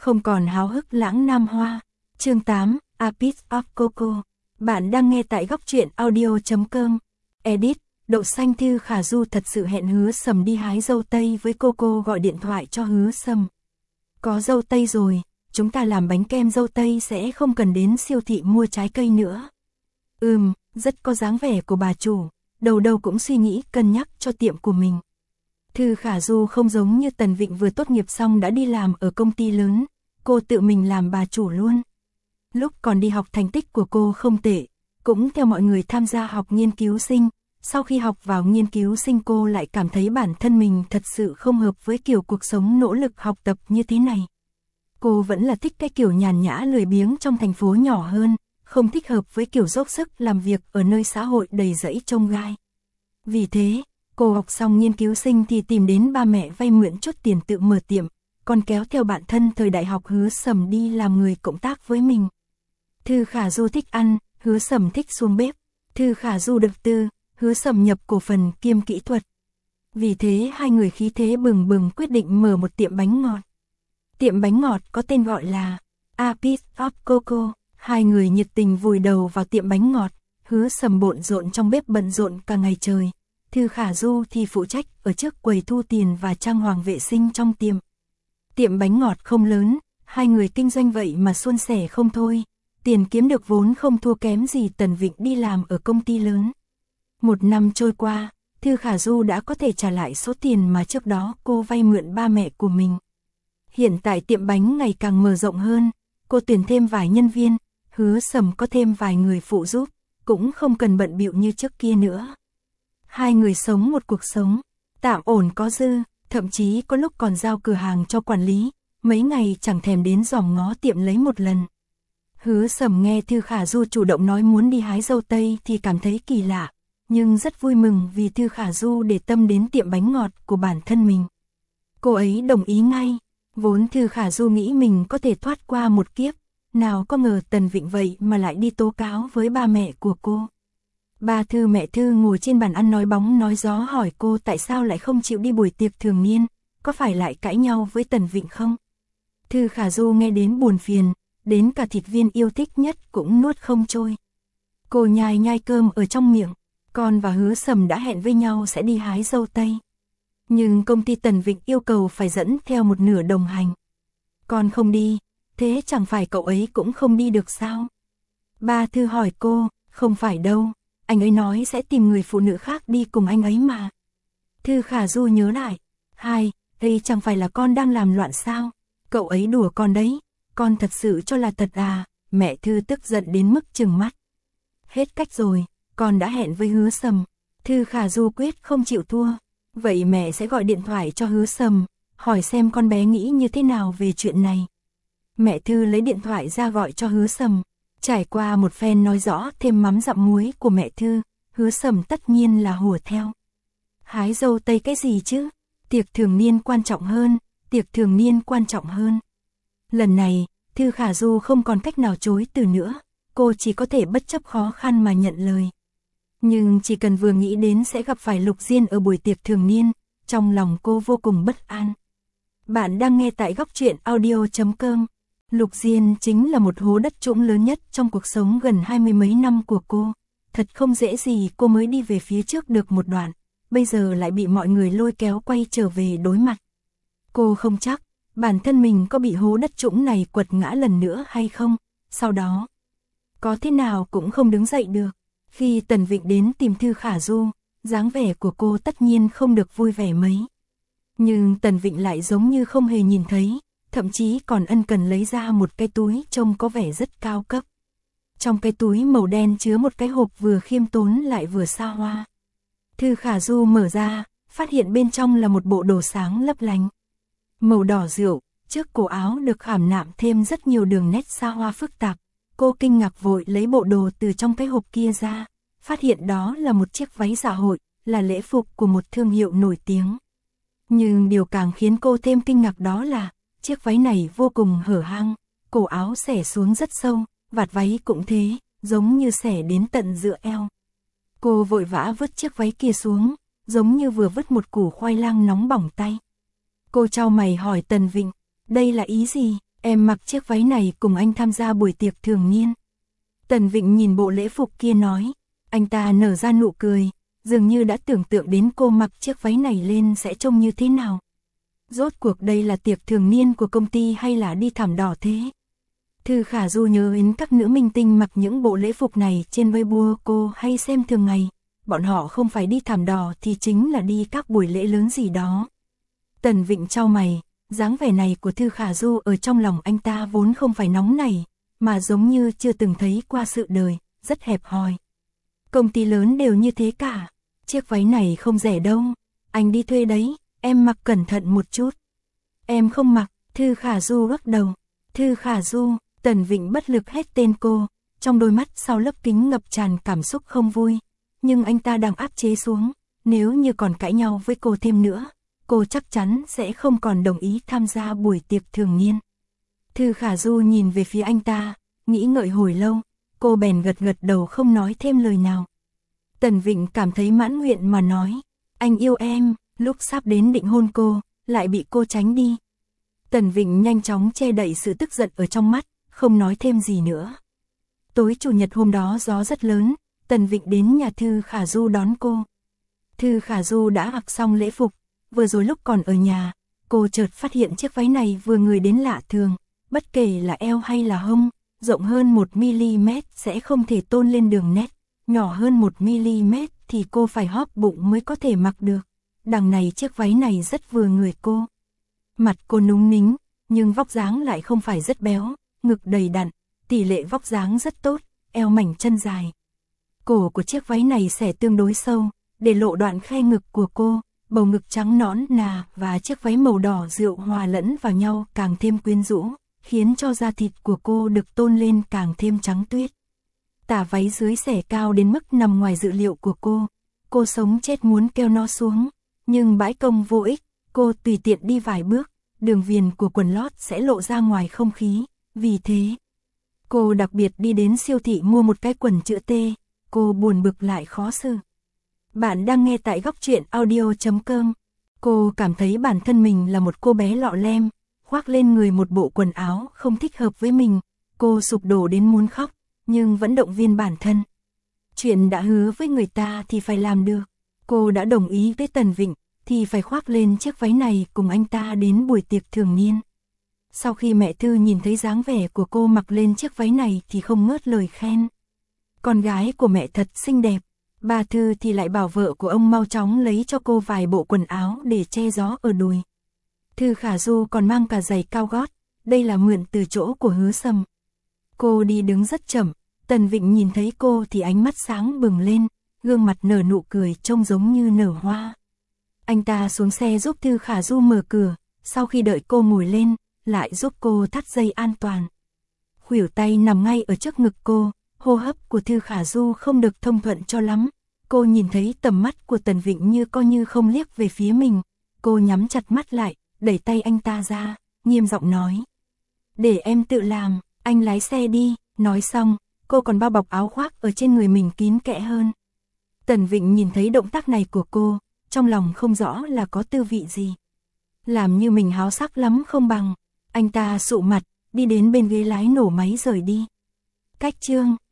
không còn háo hức lãng nam hoa. Chương 8, A Piece of Coco. Bạn đang nghe tại góc truyện audio.com. Edit, Đậu Xanh. Thư Khả Du thật sự hẹn Hứa Sầm đi hái dâu tây với Coco, gọi điện thoại cho Hứa Sầm. Có dâu tây rồi, chúng ta làm bánh kem dâu tây sẽ không cần đến siêu thị mua trái cây nữa. Rất có dáng vẻ của bà chủ, đầu đầu cũng suy nghĩ cân nhắc cho tiệm của mình. Thư Khả Du không giống như Tần Vịnh vừa tốt nghiệp xong đã đi làm ở công ty lớn, cô tự mình làm bà chủ luôn. Lúc còn đi học thành tích của cô không tệ, cũng theo mọi người tham gia học nghiên cứu sinh. Sau khi học vào nghiên cứu sinh cô lại cảm thấy bản thân mình thật sự không hợp với kiểu cuộc sống nỗ lực học tập như thế này. Cô vẫn là thích cái kiểu nhàn nhã lười biếng trong thành phố nhỏ hơn, không thích hợp với kiểu dốc sức làm việc ở nơi xã hội đầy rẫy chông gai. Vì thế, cô học xong nghiên cứu sinh thì tìm đến ba mẹ vay mượn chút tiền tự mở tiệm, còn kéo theo bạn thân thời đại học Hứa Sầm đi làm người cộng tác với mình. Thư Khả Du thích ăn, Hứa Sầm thích xuống bếp. Thư Khả Du đầu tư, Hứa Sầm nhập cổ phần kiêm kỹ thuật. Vì thế hai người khí thế bừng bừng quyết định mở một tiệm bánh ngọt. Tiệm bánh ngọt có tên gọi là A Piece of Coco. Hai người nhiệt tình vùi đầu vào tiệm bánh ngọt. Hứa Sầm bộn rộn trong bếp bận rộn cả ngày trời. Thư Khả Du thì phụ trách ở trước quầy thu tiền và trang hoàng vệ sinh trong tiệm. Tiệm bánh ngọt không lớn, hai người kinh doanh vậy mà suôn sẻ không thôi. Tiền kiếm được vốn không thua kém gì Tần Vịnh đi làm ở công ty lớn. Một năm trôi qua, Thư Khả Du đã có thể trả lại số tiền mà trước đó cô vay mượn ba mẹ của mình. Hiện tại tiệm bánh ngày càng mở rộng hơn, cô tuyển thêm vài nhân viên, Hứa Sầm có thêm vài người phụ giúp, cũng không cần bận bịu như trước kia nữa. Hai người sống một cuộc sống tạm ổn có dư, thậm chí có lúc còn giao cửa hàng cho quản lý, mấy ngày chẳng thèm đến dòm ngó tiệm lấy một lần. Hứa Sầm nghe Thư Khả Du chủ động nói muốn đi hái dâu tây thì cảm thấy kỳ lạ, nhưng rất vui mừng vì Thư Khả Du để tâm đến tiệm bánh ngọt của bản thân mình. Cô ấy đồng ý ngay, vốn Thư Khả Du nghĩ mình có thể thoát qua một kiếp, nào có ngờ Tần Vịnh vậy mà lại đi tố cáo với ba mẹ của cô. Ba Thư mẹ Thư ngồi trên bàn ăn nói bóng nói gió hỏi cô tại sao lại không chịu đi buổi tiệc thường niên, có phải lại cãi nhau với Tần Vịnh không? Thư Khả Du nghe đến buồn phiền, đến cả thịt viên yêu thích nhất cũng nuốt không trôi. Cô nhai nhai cơm ở trong miệng, con và Hứa Sầm đã hẹn với nhau sẽ đi hái dâu tây. Nhưng công ty Tần Vịnh yêu cầu phải dẫn theo một nửa đồng hành. Con không đi, thế chẳng phải cậu ấy cũng không đi được sao? Ba Thư hỏi cô, không phải đâu, anh ấy nói sẽ tìm người phụ nữ khác đi cùng anh ấy mà. Thư Khả Du nhớ lại, đây chẳng phải là con đang làm loạn sao? Cậu ấy đùa con đấy, con thật sự cho là thật à? Mẹ Thư tức giận đến mức trừng mắt. Hết cách rồi, con đã hẹn với Hứa Sầm. Thư Khả Du quyết không chịu thua. Vậy mẹ sẽ gọi điện thoại cho Hứa Sầm, hỏi xem con bé nghĩ như thế nào về chuyện này. Mẹ Thư lấy điện thoại ra gọi cho Hứa Sầm. Trải qua một phen nói rõ thêm mắm dặm muối của mẹ Thư, Hứa Sầm tất nhiên là hùa theo. Hái dâu tây cái gì chứ? Tiệc thường niên quan trọng hơn, tiệc thường niên quan trọng hơn. Lần này, Thư Khả Du không còn cách nào chối từ nữa, cô chỉ có thể bất chấp khó khăn mà nhận lời. Nhưng chỉ cần vừa nghĩ đến sẽ gặp phải Lục Diên ở buổi tiệc thường niên, trong lòng cô vô cùng bất an. Bạn đang nghe tại góc truyện audio.com. Lục Diên chính là một hố đất trũng lớn nhất trong cuộc sống gần 20 mấy năm của cô. Thật không dễ gì cô mới đi về phía trước được một đoạn, bây giờ lại bị mọi người lôi kéo quay trở về đối mặt. Cô không chắc bản thân mình có bị hố đất trũng này quật ngã lần nữa hay không, sau đó có thế nào cũng không đứng dậy được. Khi Tần Vịnh đến tìm Thư Khả Du, dáng vẻ của cô tất nhiên không được vui vẻ mấy. Nhưng Tần Vịnh lại giống như không hề nhìn thấy, thậm chí còn ân cần lấy ra một cái túi trông có vẻ rất cao cấp. Trong cái túi màu đen chứa một cái hộp vừa khiêm tốn lại vừa xa hoa. Thư Khả Du mở ra, phát hiện bên trong là một bộ đồ sáng lấp lánh. Màu đỏ rượu, trước cổ áo được khảm nạm thêm rất nhiều đường nét xa hoa phức tạp. Cô kinh ngạc vội lấy bộ đồ từ trong cái hộp kia ra, phát hiện đó là một chiếc váy dạ hội, là lễ phục của một thương hiệu nổi tiếng. Nhưng điều càng khiến cô thêm kinh ngạc đó là, chiếc váy này vô cùng hở hang, cổ áo xẻ xuống rất sâu, vạt váy cũng thế, giống như xẻ đến tận giữa eo. Cô vội vã vứt chiếc váy kia xuống, giống như vừa vứt một củ khoai lang nóng bỏng tay. Cô chau mày hỏi Tần Vịnh, đây là ý gì? Em mặc chiếc váy này cùng anh tham gia buổi tiệc thường niên. Tần Vịnh nhìn bộ lễ phục kia nói. Anh ta nở ra nụ cười, dường như đã tưởng tượng đến cô mặc chiếc váy này lên sẽ trông như thế nào. Rốt cuộc đây là tiệc thường niên của công ty hay là đi thảm đỏ thế? Thư Khả Du nhớ đến các nữ minh tinh mặc những bộ lễ phục này trên Weibo cô hay xem thường ngày. Bọn họ không phải đi thảm đỏ thì chính là đi các buổi lễ lớn gì đó. Tần Vịnh chau mày, dáng vẻ này của Thư Khả Du ở trong lòng anh ta vốn không phải nóng nảy, mà giống như chưa từng thấy qua sự đời, rất hẹp hòi. Công ty lớn đều như thế cả, chiếc váy này không rẻ đâu, anh đi thuê đấy, em mặc cẩn thận một chút. Em không mặc, Thư Khả Du lắc đầu. Thư Khả Du, Tần Vịnh bất lực hét tên cô, trong đôi mắt sau lớp kính ngập tràn cảm xúc không vui. Nhưng anh ta đang áp chế xuống, nếu như còn cãi nhau với cô thêm nữa, cô chắc chắn sẽ không còn đồng ý tham gia buổi tiệc thường niên. Thư Khả Du nhìn về phía anh ta, nghĩ ngợi hồi lâu, cô bèn gật gật đầu không nói thêm lời nào. Tần Vịnh cảm thấy mãn nguyện mà nói, anh yêu em, lúc sắp đến định hôn cô, lại bị cô tránh đi. Tần Vịnh nhanh chóng che đậy sự tức giận ở trong mắt, không nói thêm gì nữa. Tối chủ nhật hôm đó gió rất lớn, Tần Vịnh đến nhà Thư Khả Du đón cô. Thư Khả Du đã mặc xong lễ phục, vừa rồi lúc còn ở nhà, cô chợt phát hiện chiếc váy này vừa người đến lạ thường, bất kể là eo hay là hông, rộng hơn 1mm sẽ không thể tôn lên đường nét, nhỏ hơn 1mm thì cô phải hóp bụng mới có thể mặc được. Đằng này chiếc váy này rất vừa người cô. Mặt cô núng nính, nhưng vóc dáng lại không phải rất béo, ngực đầy đặn, tỷ lệ vóc dáng rất tốt, eo mảnh chân dài. Cổ của chiếc váy này xẻ tương đối sâu, để lộ đoạn khe ngực của cô, bầu ngực trắng nõn nà và chiếc váy màu đỏ rượu hòa lẫn vào nhau càng thêm quyến rũ, khiến cho da thịt của cô được tôn lên càng thêm trắng tuyết. Tà váy dưới xẻ cao đến mức nằm ngoài dự liệu của cô sống chết muốn kêu nó xuống, nhưng bãi công vô ích, cô tùy tiện đi vài bước, đường viền của quần lót sẽ lộ ra ngoài không khí, vì thế, cô đặc biệt đi đến siêu thị mua một cái quần chữ T, cô buồn bực lại khó xử. Bạn đang nghe tại góc truyện audio.com. Cô cảm thấy bản thân mình là một cô bé lọ lem, khoác lên người một bộ quần áo không thích hợp với mình, cô sụp đổ đến muốn khóc, nhưng vẫn động viên bản thân. Chuyện đã hứa với người ta thì phải làm được, cô đã đồng ý với Tần Vịnh, thì phải khoác lên chiếc váy này cùng anh ta đến buổi tiệc thường niên. Sau khi mẹ Thư nhìn thấy dáng vẻ của cô mặc lên chiếc váy này thì không ngớt lời khen. Con gái của mẹ thật xinh đẹp. Bà Thư thì lại bảo vợ của ông mau chóng lấy cho cô vài bộ quần áo để che gió ở đùi. Thư Khả Du còn mang cả giày cao gót, đây là mượn từ chỗ của Hứa Sầm. Cô đi đứng rất chậm, Tần Vịnh nhìn thấy cô thì ánh mắt sáng bừng lên, gương mặt nở nụ cười trông giống như nở hoa. Anh ta xuống xe giúp Thư Khả Du mở cửa, sau khi đợi cô ngồi lên, lại giúp cô thắt dây an toàn. Khuỷu tay nằm ngay ở trước ngực cô, hô hấp của Thư Khả Du không được thông thuận cho lắm. Cô nhìn thấy tầm mắt của Tần Vịnh như coi như không liếc về phía mình. Cô nhắm chặt mắt lại, đẩy tay anh ta ra, nghiêm giọng nói. Để em tự làm, anh lái xe đi. Nói xong, cô còn bao bọc áo khoác ở trên người mình kín kẽ hơn. Tần Vịnh nhìn thấy động tác này của cô, trong lòng không rõ là có tư vị gì. Làm như mình háo sắc lắm không bằng. Anh ta sụ mặt, đi đến bên ghế lái nổ máy rời đi. Cách chương